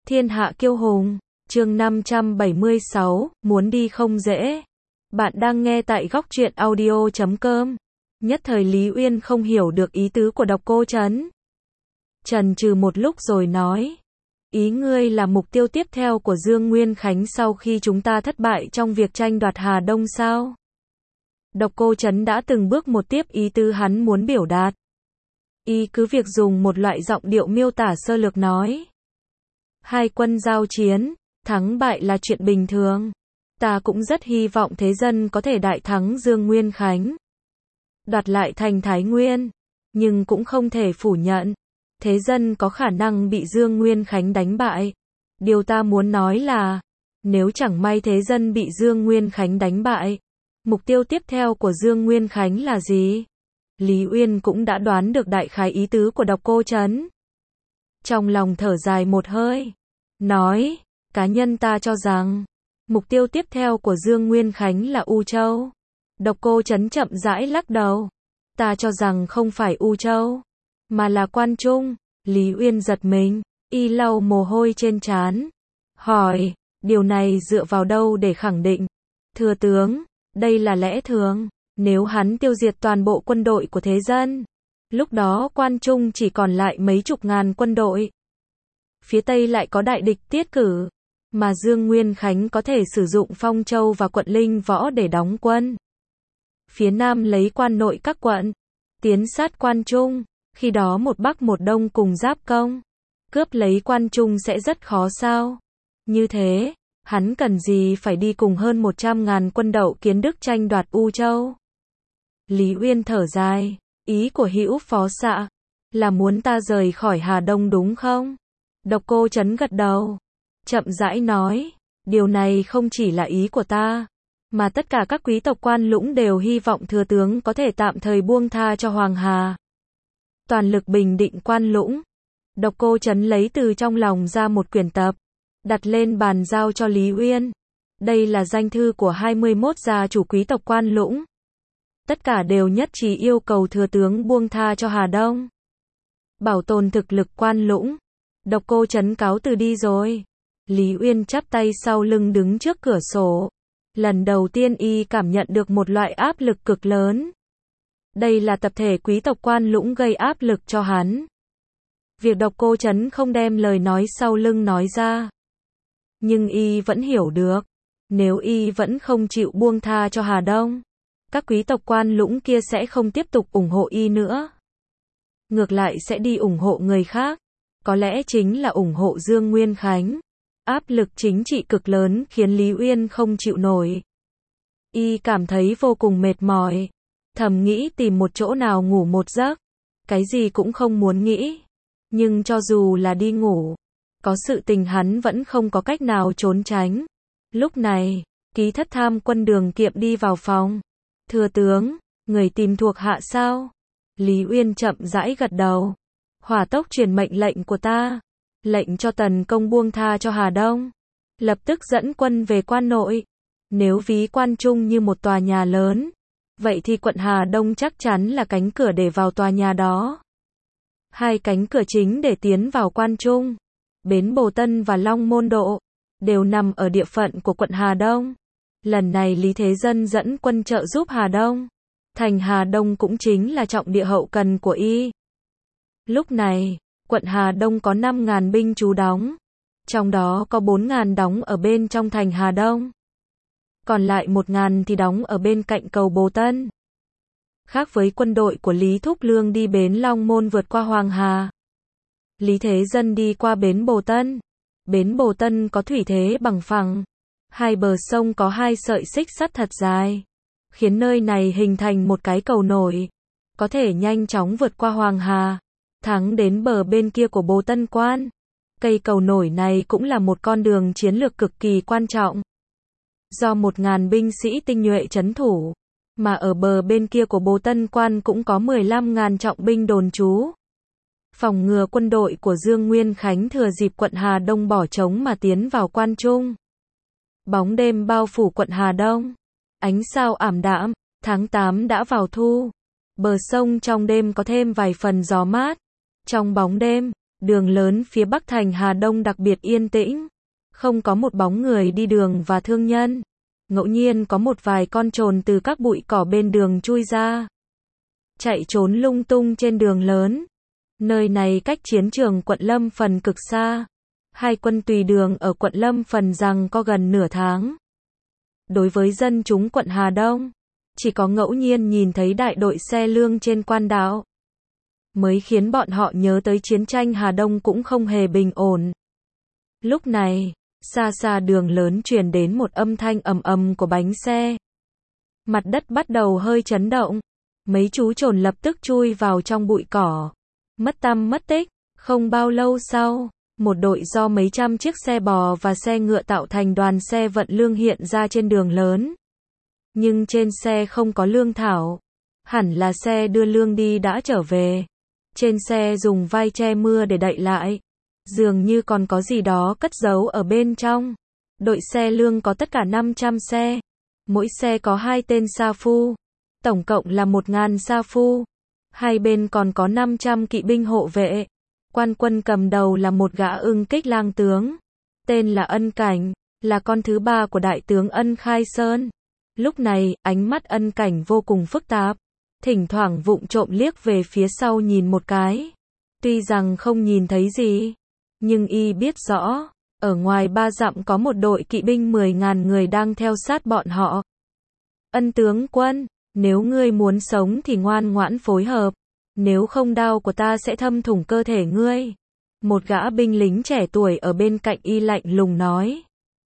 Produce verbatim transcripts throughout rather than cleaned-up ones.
Thiên hạ kiêu hùng, chương năm trăm bảy mươi sáu, muốn đi không dễ. Bạn đang nghe tại góc truyện audio chấm com. Nhất thời Lý Uyên không hiểu được ý tứ của Độc Cô Trấn. Chần chừ một lúc rồi nói, ý ngươi là mục tiêu tiếp theo của Dương Nguyên Khánh sau khi chúng ta thất bại trong việc tranh đoạt Hà Đông sao? Độc Cô Trấn đã từng bước một tiếp ý tứ hắn muốn biểu đạt. Y cứ việc dùng một loại giọng điệu miêu tả sơ lược nói. Hai quân giao chiến, thắng bại là chuyện bình thường. Ta cũng rất hy vọng thế dân có thể đại thắng Dương Nguyên Khánh, đoạt lại thành Thái Nguyên, nhưng cũng không thể phủ nhận, thế dân có khả năng bị Dương Nguyên Khánh đánh bại. Điều ta muốn nói là, nếu chẳng may thế dân bị Dương Nguyên Khánh đánh bại, mục tiêu tiếp theo của Dương Nguyên Khánh là gì? Lý Uyên cũng đã đoán được đại khái ý tứ của Độc Cô Trấn. Trong lòng thở dài một hơi, nói, cá nhân ta cho rằng, mục tiêu tiếp theo của Dương Nguyên Khánh là U Châu. Độc Cô Trấn chậm rãi lắc đầu, ta cho rằng không phải U Châu, mà là Quan Trung. Lý Uyên giật mình, y lau mồ hôi trên trán, hỏi, điều này dựa vào đâu để khẳng định? Thưa tướng, đây là lẽ thường, nếu hắn tiêu diệt toàn bộ quân đội của thế dân, lúc đó Quan Trung chỉ còn lại mấy chục ngàn quân đội. Phía Tây lại có đại địch Tiết Cử, mà Dương Nguyên Khánh có thể sử dụng Phong Châu và quận Linh Võ để đóng quân. Phía Nam lấy Quan Nội các quận, tiến sát Quan Trung, khi đó một Bắc một Đông cùng giáp công, cướp lấy Quan Trung sẽ rất khó sao? Như thế, hắn cần gì phải đi cùng hơn một trăm ngàn quân Đậu Kiến Đức tranh đoạt U Châu? Lý Uyên thở dài, ý của Hữu Phó Xạ là muốn ta rời khỏi Hà Đông đúng không? Độc Cô Trấn gật đầu, chậm rãi nói, điều này không chỉ là ý của ta, mà tất cả các quý tộc Quan Lũng đều hy vọng thừa tướng có thể tạm thời buông tha cho Hoàng Hà, toàn lực bình định Quan Lũng. Độc Cô Trấn lấy từ trong lòng ra một quyển tập, đặt lên bàn giao cho Lý Uyên. Đây là danh thư của hai mươi mốt gia chủ quý tộc Quan Lũng. Tất cả đều nhất trí yêu cầu thừa tướng buông tha cho Hà Đông, bảo tồn thực lực Quan Lũng. Độc Cô Trấn cáo từ đi rồi. Lý Uyên chắp tay sau lưng đứng trước cửa sổ. Lần đầu tiên y cảm nhận được một loại áp lực cực lớn. Đây là tập thể quý tộc Quan Lũng gây áp lực cho hắn. Việc Độc Cô Trấn không đem lời nói sau lưng nói ra, nhưng y vẫn hiểu được, nếu y vẫn không chịu buông tha cho Hà Đông, các quý tộc Quan Lũng kia sẽ không tiếp tục ủng hộ y nữa. Ngược lại sẽ đi ủng hộ người khác, có lẽ chính là ủng hộ Dương Nguyên Khánh. Áp lực chính trị cực lớn khiến Lý Uyên không chịu nổi. Y cảm thấy vô cùng mệt mỏi, thầm nghĩ tìm một chỗ nào ngủ một giấc, cái gì cũng không muốn nghĩ. Nhưng cho dù là đi ngủ, có sự tình hắn vẫn không có cách nào trốn tránh. Lúc này, ký thất tham quân Đường Kiệm đi vào phòng. Thưa tướng, người tìm thuộc hạ sao? Lý Uyên chậm rãi gật đầu. Hỏa tốc truyền mệnh lệnh của ta, lệnh cho Tần Công buông tha cho Hà Đông, lập tức dẫn quân về Quan Nội. Nếu ví Quan Trung như một tòa nhà lớn, vậy thì quận Hà Đông chắc chắn là cánh cửa để vào tòa nhà đó. Hai cánh cửa chính để tiến vào Quan Trung, Bến Bồ Tân và Long Môn Độ, đều nằm ở địa phận của quận Hà Đông. Lần này Lý Thế Dân dẫn quân trợ giúp Hà Đông. Thành Hà Đông cũng chính là trọng địa hậu cần của y. Lúc này, quận Hà Đông có năm ngàn binh trú đóng, trong đó có bốn ngàn đóng ở bên trong thành Hà Đông, còn lại một ngàn thì đóng ở bên cạnh cầu Bồ Tân. Khác với quân đội của Lý Thúc Lương đi bến Long Môn vượt qua Hoàng Hà, Lý Thế Dân đi qua bến Bồ Tân. Bến Bồ Tân có thủy thế bằng phẳng, hai bờ sông có hai sợi xích sắt thật dài, khiến nơi này hình thành một cái cầu nổi, có thể nhanh chóng vượt qua Hoàng Hà, thắng đến bờ bên kia của Bồ Tân Quan. Cây cầu nổi này cũng là một con đường chiến lược cực kỳ quan trọng. Do một ngàn binh sĩ tinh nhuệ trấn thủ, mà ở bờ bên kia của Bồ Tân Quan cũng có mười lăm ngàn trọng binh đồn trú, phòng ngừa quân đội của Dương Nguyên Khánh thừa dịp quận Hà Đông bỏ trống mà tiến vào Quan Trung. Bóng đêm bao phủ quận Hà Đông, ánh sao ảm đạm, tháng tám đã vào thu. Bờ sông trong đêm có thêm vài phần gió mát. Trong bóng đêm, Đường lớn phía bắc thành Hà Đông đặc biệt yên tĩnh. Không có một bóng người đi đường và thương nhân. Ngẫu nhiên có một vài con trồn từ các bụi cỏ bên đường chui ra. Chạy trốn lung tung trên đường lớn. Nơi này cách chiến trường quận Lâm Phần cực xa. Hai quân tùy đường ở quận Lâm Phần rằng có gần nửa tháng. Đối với dân chúng quận Hà Đông, chỉ có ngẫu nhiên nhìn thấy đại đội xe lương trên quan đạo, mới khiến bọn họ nhớ tới chiến tranh Hà Đông cũng không hề bình ổn. Lúc này, xa xa đường lớn truyền đến một âm thanh ầm ầm của bánh xe. Mặt đất bắt đầu hơi chấn động. Mấy chú trồn lập tức chui vào trong bụi cỏ. Mất tăm mất tích. Không bao lâu sau, một đội do mấy trăm chiếc xe bò và xe ngựa tạo thành đoàn xe vận lương hiện ra trên đường lớn. Nhưng trên xe không có lương thảo. Hẳn là xe đưa lương đi đã trở về. Trên xe dùng vai che mưa để đậy lại. Dường như còn có gì đó cất giấu ở bên trong. Đội xe lương có tất cả năm trăm xe. Mỗi xe có hai tên sa phu. Tổng cộng là một nghìn sa phu. Hai bên còn có năm trăm kỵ binh hộ vệ. Quan quân cầm đầu là một gã ưng kích lang tướng. Tên là Ân Cảnh, là con thứ ba của đại tướng Ân Khai Sơn. Lúc này, ánh mắt Ân Cảnh vô cùng phức tạp. Thỉnh thoảng vụng trộm liếc về phía sau nhìn một cái. Tuy rằng không nhìn thấy gì, nhưng y biết rõ, ở ngoài ba dặm có một đội kỵ binh mười nghìn người đang theo sát bọn họ. Ân tướng quân, nếu ngươi muốn sống thì ngoan ngoãn phối hợp, nếu không đao của ta sẽ thâm thủng cơ thể ngươi. Một gã binh lính trẻ tuổi ở bên cạnh y lạnh lùng nói.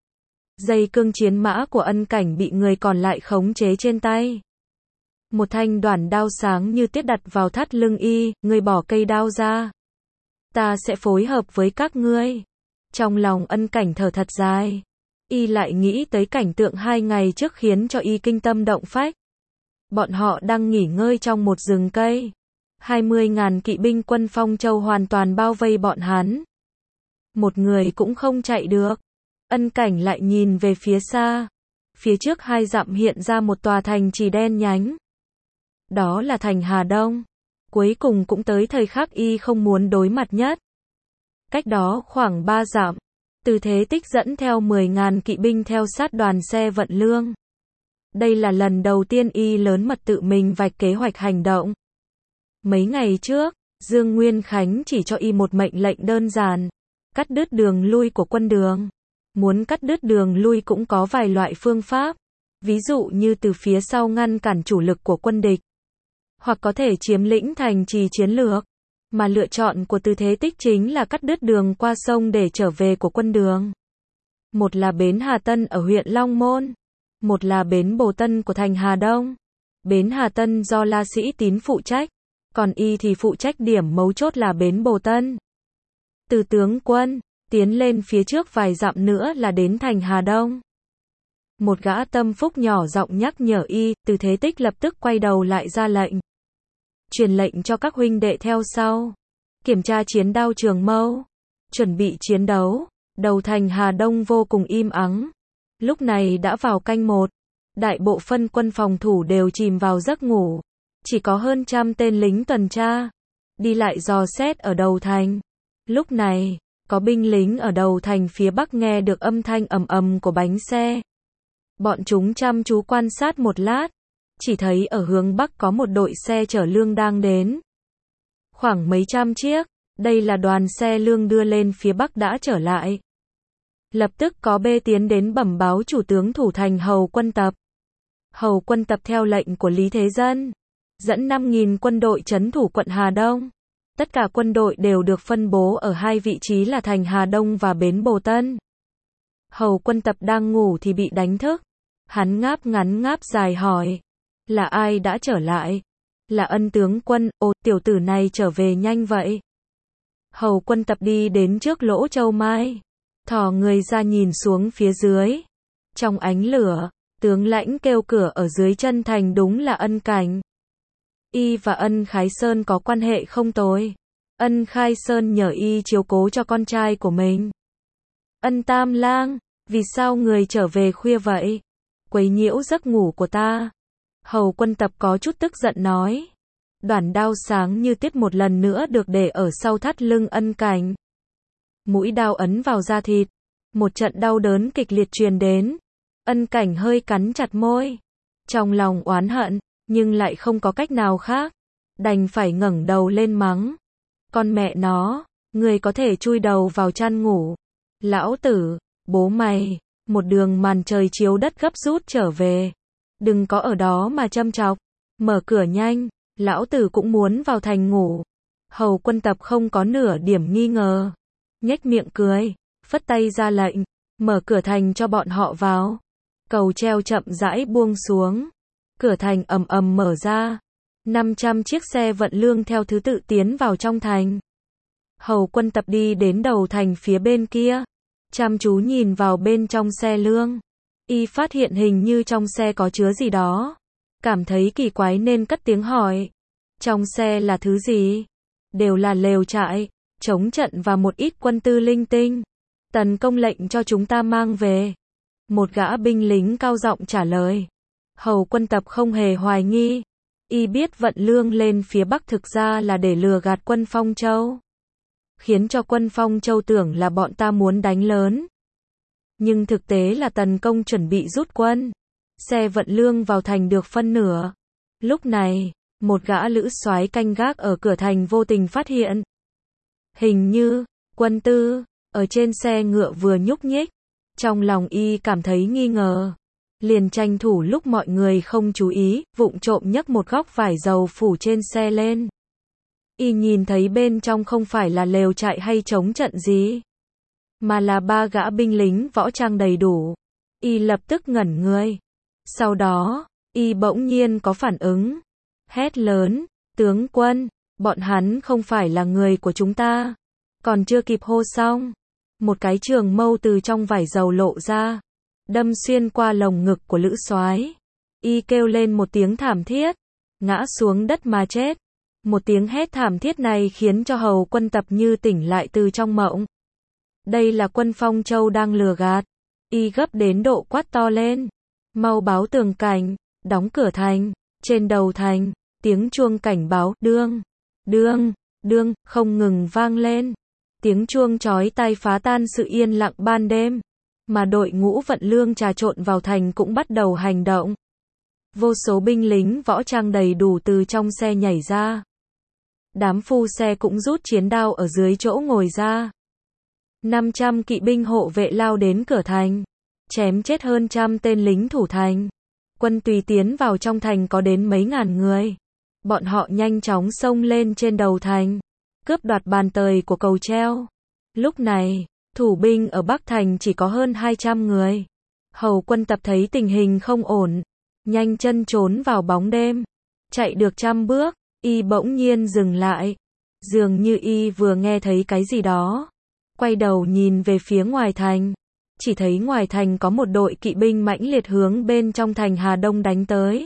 Dây cương chiến mã của Ân Cảnh bị người còn lại khống chế trên tay. Một thanh đoản đao sáng như tiết đặt vào thắt lưng y, ngươi bỏ cây đao ra. Ta sẽ phối hợp với các ngươi. Trong lòng Ân Cảnh thở thật dài. Y lại nghĩ tới cảnh tượng hai ngày trước khiến cho y kinh tâm động phách. Bọn họ đang nghỉ ngơi trong một rừng cây. Hai mươi ngàn kỵ binh quân Phong Châu hoàn toàn bao vây bọn hắn. Một người cũng không chạy được. Ân Cảnh lại nhìn về phía xa. Phía trước hai dặm hiện ra một tòa thành trì đen nhánh. Đó là thành Hà Đông. Cuối cùng cũng tới thời khắc y không muốn đối mặt nhất. Cách đó khoảng ba dặm, Từ Thế Tích dẫn theo mười ngàn kỵ binh theo sát đoàn xe vận lương. Đây là lần đầu tiên y lớn mật tự mình vạch kế hoạch hành động. Mấy ngày trước, Dương Nguyên Khánh chỉ cho y một mệnh lệnh đơn giản, cắt đứt đường lui của quân đường. Muốn cắt đứt đường lui cũng có vài loại phương pháp, ví dụ như từ phía sau ngăn cản chủ lực của quân địch, hoặc có thể chiếm lĩnh thành trì chiến lược, mà lựa chọn của Từ Thế Tích chính là cắt đứt đường qua sông để trở về của quân đường. Một là bến Hà Tân ở huyện Long Môn, một là bến Bồ Tân của thành Hà Đông. Bến Hà Tân do La Sĩ Tín phụ trách, còn y thì phụ trách điểm mấu chốt là bến Bồ Tân. Từ tướng quân, tiến lên phía trước vài dặm nữa là đến thành Hà Đông. Một gã tâm phúc nhỏ giọng nhắc nhở y, Từ Thế Tích lập tức quay đầu lại ra lệnh. Truyền lệnh cho các huynh đệ theo sau. Kiểm tra chiến đao trường mâu. Chuẩn bị chiến đấu. Đầu thành Hà Đông vô cùng im ắng. Lúc này đã vào canh một. Đại bộ phân quân phòng thủ đều chìm vào giấc ngủ. Chỉ có hơn trăm tên lính tuần tra. Đi lại dò xét ở đầu thành. Lúc này, có binh lính ở đầu thành phía bắc nghe được âm thanh ầm ầm của bánh xe. Bọn chúng chăm chú quan sát một lát. Chỉ thấy ở hướng bắc có một đội xe chở lương đang đến. Khoảng mấy trăm chiếc, đây là đoàn xe lương đưa lên phía bắc đã trở lại. Lập tức có bê tiến đến bẩm báo chủ tướng thủ thành Hầu Quân Tập. Hầu Quân Tập theo lệnh của Lý Thế Dân, dẫn năm nghìn quân đội trấn thủ quận Hà Đông. Tất cả quân đội đều được phân bố ở hai vị trí là thành Hà Đông và bến Bồ Tân. Hầu Quân Tập đang ngủ thì bị đánh thức. Hắn ngáp ngắn ngáp dài hỏi. Là ai đã trở lại? Là Ân tướng quân. Ồ, tiểu tử này trở về nhanh vậy. Hầu Quân Tập đi đến trước lỗ châu mai. Thò người ra nhìn xuống phía dưới. Trong ánh lửa, tướng lãnh kêu cửa ở dưới chân thành đúng là Ân Cảnh. Y và Ân Khái Sơn có quan hệ không tồi. Ân Khai Sơn nhờ y chiếu cố cho con trai của mình. Ân Tam Lang, vì sao người trở về khuya vậy? Quấy nhiễu giấc ngủ của ta. Hầu Quân Tập có chút tức giận nói. Đoản đao sáng như tiếp một lần nữa được để ở sau thắt lưng Ân Cảnh. Mũi đao ấn vào da thịt. Một trận đau đớn kịch liệt truyền đến. Ân Cảnh hơi cắn chặt môi. Trong lòng oán hận, nhưng lại không có cách nào khác. Đành phải ngẩng đầu lên mắng. Con mẹ nó, người có thể chui đầu vào chăn ngủ. Lão tử, bố mày, một đường màn trời chiếu đất gấp rút trở về. Đừng có ở đó mà châm chọc. Mở cửa nhanh, lão tử cũng muốn vào thành ngủ. Hầu Quân Tập không có nửa điểm nghi ngờ. Nhếch miệng cười, phất tay ra lệnh, mở cửa thành cho bọn họ vào. Cầu treo chậm rãi buông xuống. Cửa thành ầm ầm mở ra. năm trăm chiếc xe vận lương theo thứ tự tiến vào trong thành. Hầu Quân Tập đi đến đầu thành phía bên kia. Chăm chú nhìn vào bên trong xe lương. Y phát hiện hình như trong xe có chứa gì đó. Cảm thấy kỳ quái nên cất tiếng hỏi. Trong xe là thứ gì? Đều là lều trại, chống trận và một ít quân tư linh tinh. Tần công lệnh cho chúng ta mang về. Một gã binh lính cao giọng trả lời. Hầu Quân Tập không hề hoài nghi. Y biết vận lương lên phía Bắc thực ra là để lừa gạt quân Phong Châu. Khiến cho quân Phong Châu tưởng là bọn ta muốn đánh lớn. Nhưng thực tế là tần công chuẩn bị rút quân. Xe vận lương vào thành được phân nửa. Lúc này, một gã lữ soái canh gác ở cửa thành vô tình phát hiện. Hình như, quân tư, ở trên xe ngựa vừa nhúc nhích. Trong lòng y cảm thấy nghi ngờ. Liền tranh thủ lúc mọi người không chú ý, vụng trộm nhấc một góc vải dầu phủ trên xe lên. Y nhìn thấy bên trong không phải là lều trại hay chống trận gì, mà là ba gã binh lính võ trang đầy đủ. Y lập tức ngẩn người. Sau đó, y bỗng nhiên có phản ứng. Hét lớn, tướng quân, bọn hắn không phải là người của chúng ta. Còn chưa kịp hô xong, một cái trường mâu từ trong vải dầu lộ ra, đâm xuyên qua lồng ngực của lữ soái. Y kêu lên một tiếng thảm thiết, ngã xuống đất mà chết. Một tiếng hét thảm thiết này khiến cho Hầu Quân Tập như tỉnh lại từ trong mộng. Đây là quân Phong Châu đang lừa gạt. Y gấp đến độ quát to lên. Mau báo tường cảnh, đóng cửa thành. Trên đầu thành, tiếng chuông cảnh báo, đương, đương, đương, không ngừng vang lên. Tiếng chuông chói tai phá tan sự yên lặng ban đêm. Mà đội ngũ vận lương trà trộn vào thành cũng bắt đầu hành động. Vô số binh lính võ trang đầy đủ từ trong xe nhảy ra. Đám phu xe cũng rút chiến đao ở dưới chỗ ngồi ra. năm trăm kỵ binh hộ vệ lao đến cửa thành, chém chết hơn trăm tên lính thủ thành. Quân tùy tiến vào trong thành có đến mấy ngàn người. Bọn họ nhanh chóng xông lên trên đầu thành, cướp đoạt bàn tời của cầu treo. Lúc này, thủ binh ở Bắc thành chỉ có hơn hai trăm người. Hầu Quân Tập thấy tình hình không ổn, nhanh chân trốn vào bóng đêm. Chạy được trăm bước, y bỗng nhiên dừng lại. Dường như y vừa nghe thấy cái gì đó. Quay đầu nhìn về phía ngoài thành. Chỉ thấy ngoài thành có một đội kỵ binh mãnh liệt hướng bên trong thành Hà Đông đánh tới.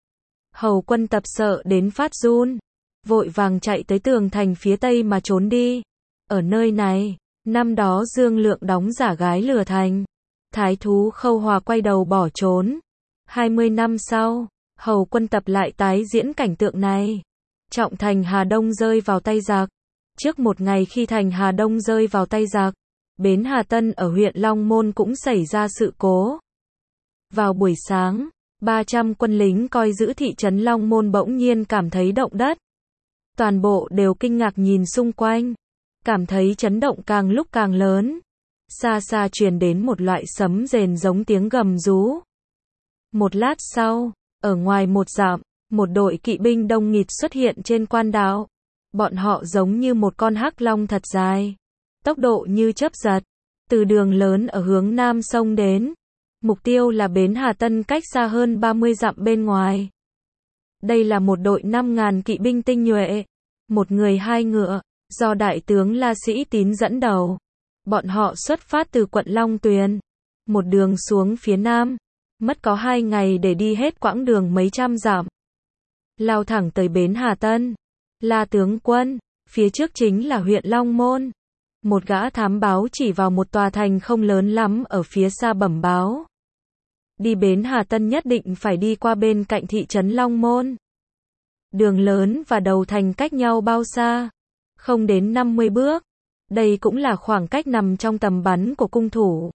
Hầu Quân Tập sợ đến phát run, vội vàng chạy tới tường thành phía tây mà trốn đi. Ở nơi này, năm đó Dương Lượng đóng giả gái lừa thành. Thái thú Khâu Hòa quay đầu bỏ trốn. hai mươi năm sau, Hầu Quân Tập lại tái diễn cảnh tượng này. Trọng thành Hà Đông rơi vào tay giặc. Trước một ngày khi thành Hà Đông rơi vào tay giặc, bến Hà Tân ở huyện Long Môn cũng xảy ra sự cố. Vào buổi sáng, ba trăm quân lính coi giữ thị trấn Long Môn bỗng nhiên cảm thấy động đất. Toàn bộ đều kinh ngạc nhìn xung quanh, cảm thấy chấn động càng lúc càng lớn. Xa xa truyền đến một loại sấm rền giống tiếng gầm rú. Một lát sau, ở ngoài một dặm, một đội kỵ binh đông nghịt xuất hiện trên quan đạo. Bọn họ giống như một con hắc long thật dài, tốc độ như chớp giật, từ đường lớn ở hướng nam sông đến. Mục tiêu là bến Hà Tân cách xa hơn ba mươi dặm bên ngoài. Đây là một đội năm nghìn kỵ binh tinh nhuệ, một người hai ngựa, do đại tướng La Sĩ Tín dẫn đầu. Bọn họ xuất phát từ quận Long Tuyền, một đường xuống phía nam, mất có hai ngày để đi hết quãng đường mấy trăm dặm. Lao thẳng tới bến Hà Tân. La tướng quân, phía trước chính là huyện Long Môn. Một gã thám báo chỉ vào một tòa thành không lớn lắm ở phía xa bẩm báo. Đi bến Hà Tân nhất định phải đi qua bên cạnh thị trấn Long Môn. Đường lớn và đầu thành cách nhau bao xa? Không đến năm mươi bước. Đây cũng là khoảng cách nằm trong tầm bắn của cung thủ.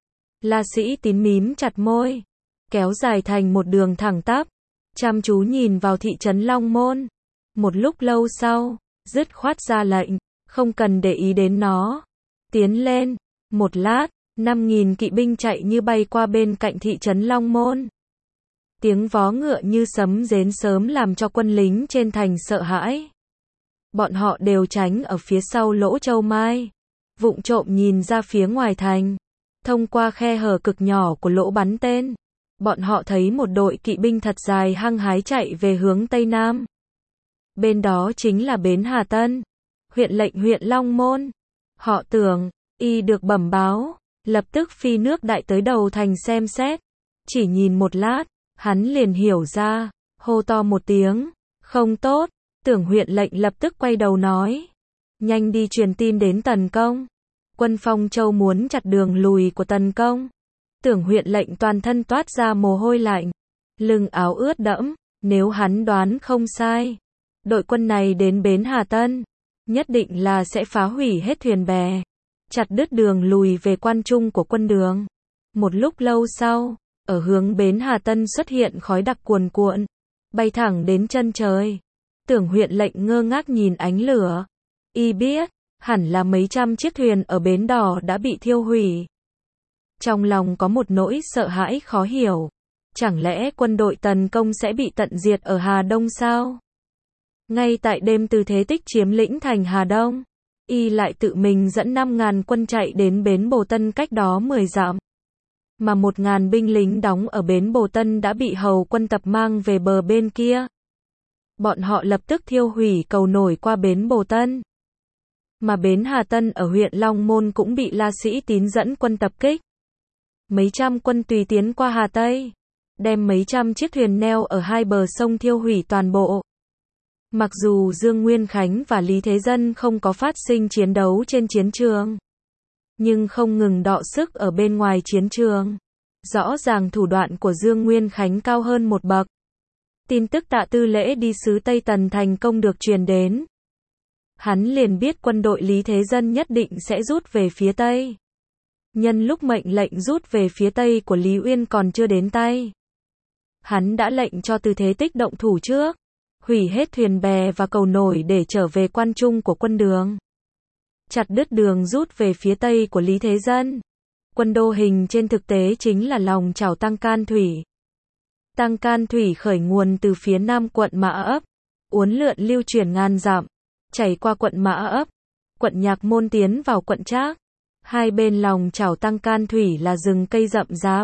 La Sĩ Tín mím chặt môi, kéo dài thành một đường thẳng tắp, chăm chú nhìn vào thị trấn Long Môn. Một lúc lâu sau, dứt khoát ra lệnh, không cần để ý đến nó. Tiến lên. Một lát, năm nghìn kỵ binh chạy như bay qua bên cạnh thị trấn Long Môn. Tiếng vó ngựa như sấm rền sớm làm cho quân lính trên thành sợ hãi. Bọn họ đều tránh ở phía sau lỗ châu mai, vụng trộm nhìn ra phía ngoài thành. Thông qua khe hở cực nhỏ của lỗ bắn tên, bọn họ thấy một đội kỵ binh thật dài hăng hái chạy về hướng Tây Nam. Bên đó chính là bến Hà Tân, huyện lệnh huyện Long Môn. Họ tưởng, y được bẩm báo, lập tức phi nước đại tới đầu thành xem xét. Chỉ nhìn một lát, hắn liền hiểu ra, hô to một tiếng, không tốt. Tưởng huyện lệnh lập tức quay đầu nói, nhanh đi truyền tin đến Tần Công. Quân Phong Châu muốn chặt đường lùi của Tần Công. Tưởng huyện lệnh toàn thân toát ra mồ hôi lạnh, lưng áo ướt đẫm. Nếu hắn đoán không sai, đội quân này đến bến Hà Tân, nhất định là sẽ phá hủy hết thuyền bè, chặt đứt đường lùi về quan trung của quân Đường. Một lúc lâu sau, ở hướng bến Hà Tân xuất hiện khói đặc cuồn cuộn, bay thẳng đến chân trời. Tưởng huyện lệnh ngơ ngác nhìn ánh lửa. Y biết, hẳn là mấy trăm chiếc thuyền ở bến đỏ đã bị thiêu hủy. Trong lòng có một nỗi sợ hãi khó hiểu. Chẳng lẽ quân đội Tần Công sẽ bị tận diệt ở Hà Đông sao? Ngay tại đêm Từ Thế Tích chiếm lĩnh thành Hà Đông, y lại tự mình dẫn năm ngàn quân chạy đến bến Bồ Tân cách đó mười dặm. Mà một ngàn binh lính đóng ở bến Bồ Tân đã bị hầu quân tập mang về bờ bên kia. Bọn họ lập tức thiêu hủy cầu nổi qua bến Bồ Tân. Mà bến Hà Tân ở huyện Long Môn cũng bị La Sĩ Tín dẫn quân tập kích. Mấy trăm quân tùy tiến qua Hà Tây, đem mấy trăm chiếc thuyền neo ở hai bờ sông thiêu hủy toàn bộ. Mặc dù Dương Nguyên Khánh và Lý Thế Dân không có phát sinh chiến đấu trên chiến trường, nhưng không ngừng đọ sức ở bên ngoài chiến trường. Rõ ràng thủ đoạn của Dương Nguyên Khánh cao hơn một bậc. Tin tức Tạ Tư Lễ đi sứ Tây Tần thành công được truyền đến. Hắn liền biết quân đội Lý Thế Dân nhất định sẽ rút về phía Tây. Nhân lúc mệnh lệnh rút về phía Tây của Lý Uyên còn chưa đến tay, hắn đã lệnh cho Từ Thế Tích động thủ trước, hủy hết thuyền bè và cầu nổi để trở về quan trung của quân Đường, chặt đứt đường rút về phía Tây của Lý Thế Dân. Quân Đô Hình trên thực tế chính là lòng chảo Tăng Can Thủy. Tăng Can Thủy khởi nguồn từ phía nam quận Mã Ấp, uốn lượn lưu chuyển ngàn dặm, chảy qua quận Mã Ấp, quận Nhạc Môn tiến vào quận Trác. Hai bên lòng chảo Tăng Can Thủy là rừng cây rậm rạp,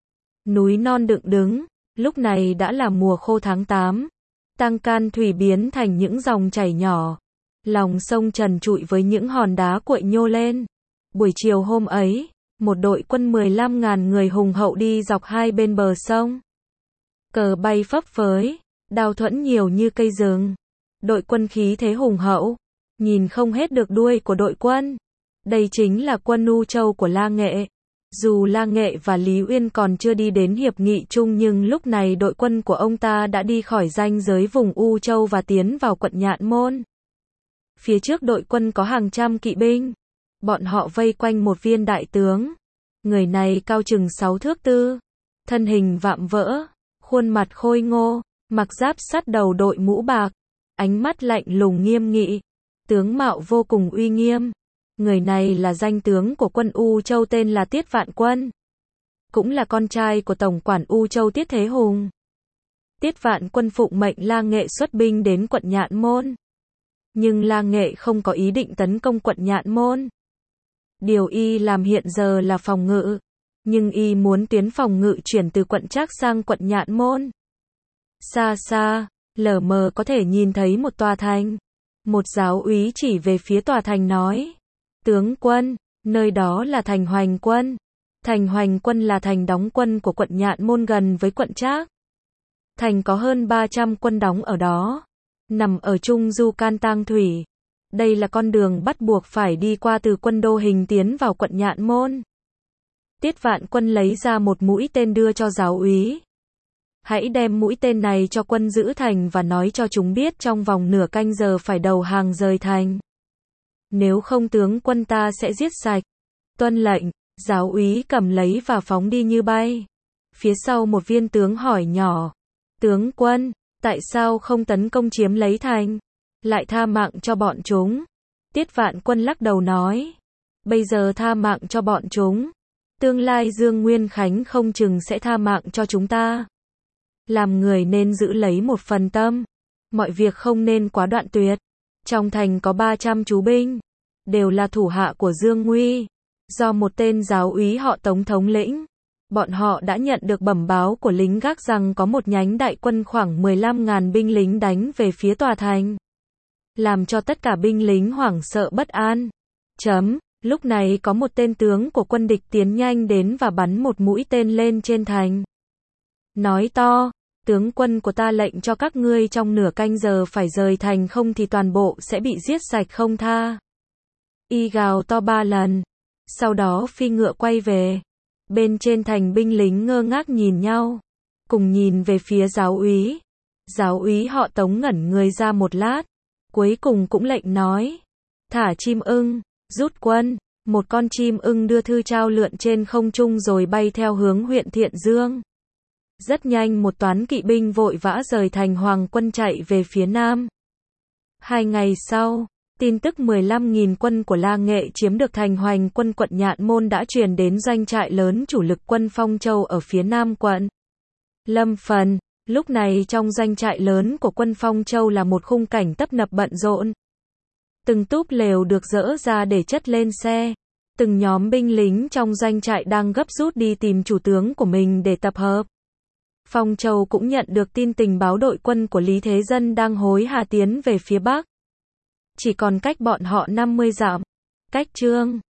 núi non dựng đứng. Lúc này đã là mùa khô tháng tám. Tăng Can Thủy biến thành những dòng chảy nhỏ, lòng sông trần trụi với những hòn đá cuội nhô lên. Buổi chiều hôm ấy, một đội quân mười lăm ngàn người hùng hậu đi dọc hai bên bờ sông. Cờ bay phấp phới, đao thuẫn nhiều như cây rừng. Đội quân khí thế hùng hậu, nhìn không hết được đuôi của đội quân. Đây chính là quân U Châu của La Nghệ. Dù La Nghệ và Lý Uyên còn chưa đi đến hiệp nghị chung, nhưng lúc này đội quân của ông ta đã đi khỏi ranh giới vùng U Châu và tiến vào quận Nhạn Môn. Phía trước đội quân có hàng trăm kỵ binh. Bọn họ vây quanh một viên đại tướng. Người này cao chừng sáu thước tư, thân hình vạm vỡ, khuôn mặt khôi ngô, mặc giáp sắt, đầu đội mũ bạc, ánh mắt lạnh lùng nghiêm nghị, tướng mạo vô cùng uy nghiêm. Người này là danh tướng của quân U Châu, tên là Tiết Vạn Quân, cũng là con trai của tổng quản U Châu Tiết Thế Hùng. Tiết Vạn Quân phụng mệnh La Nghệ xuất binh đến quận Nhạn Môn. Nhưng La Nghệ không có ý định tấn công quận Nhạn Môn. Điều y làm hiện giờ là phòng ngự, nhưng y muốn tuyến phòng ngự chuyển từ quận Trác sang quận Nhạn Môn. Xa xa, lờ mờ có thể nhìn thấy một tòa thành. Một giáo úy chỉ về phía tòa thành nói: tướng quân, nơi đó là thành Hoành Quân. Thành Hoành Quân là thành đóng quân của quận Nhạn Môn gần với quận Trác. Thành có hơn ba trăm quân đóng ở đó, nằm ở trung du can Tang Thủy. Đây là con đường bắt buộc phải đi qua từ quân Đô Hình tiến vào quận Nhạn Môn. Tiết Vạn Quân lấy ra một mũi tên đưa cho giáo úy. Hãy đem mũi tên này cho quân giữ thành và nói cho chúng biết trong vòng nửa canh giờ phải đầu hàng rời thành. Nếu không tướng quân ta sẽ giết sạch. Tuân lệnh, giáo úy cầm lấy và phóng đi như bay. Phía sau một viên tướng hỏi nhỏ. Tướng quân, tại sao không tấn công chiếm lấy thành? Lại tha mạng cho bọn chúng. Tiết Vạn Quân lắc đầu nói. Bây giờ tha mạng cho bọn chúng. Tương lai Dương Nguyên Khánh không chừng sẽ tha mạng cho chúng ta. Làm người nên giữ lấy một phần tâm. Mọi việc không nên quá đoạn tuyệt. Trong thành có ba trăm chú binh. Đều là thủ hạ của Dương Nguy. Do một tên giáo úy họ Tống thống lĩnh. Bọn họ đã nhận được bẩm báo của lính gác rằng có một nhánh đại quân khoảng mười lăm nghìn binh lính đánh về phía tòa thành. Làm cho tất cả binh lính hoảng sợ bất an. Chấm. Lúc này có một tên tướng của quân địch tiến nhanh đến và bắn một mũi tên lên trên thành. Nói to, tướng quân của ta lệnh cho các ngươi trong nửa canh giờ phải rời thành không thì toàn bộ sẽ bị giết sạch không tha. Y gào to ba lần. Sau đó phi ngựa quay về. Bên trên thành binh lính ngơ ngác nhìn nhau. Cùng nhìn về phía giáo úy. Giáo úy họ Tống ngẩn người ra một lát. Cuối cùng cũng lệnh nói. Thả chim ưng, rút quân. Một con chim ưng đưa thư trao lượn trên không trung rồi bay theo hướng huyện Thiện Dương. Rất nhanh một toán kỵ binh vội vã rời thành Hoàng quân chạy về phía nam. Hai ngày sau, tin tức mười lăm nghìn quân của La Nghệ chiếm được thành Hoành quân quận Nhạn Môn đã truyền đến doanh trại lớn chủ lực quân Phong Châu ở phía nam quận Lâm Phần. Lúc này trong doanh trại lớn của quân Phong Châu là một khung cảnh tấp nập bận rộn. Từng túp lều được dỡ ra để chất lên xe. Từng nhóm binh lính trong doanh trại đang gấp rút đi tìm chủ tướng của mình để tập hợp. Phong Châu cũng nhận được tin tình báo đội quân của Lý Thế Dân đang hối hả tiến về phía bắc. Chỉ còn cách bọn họ năm mươi dặm. Cách Trương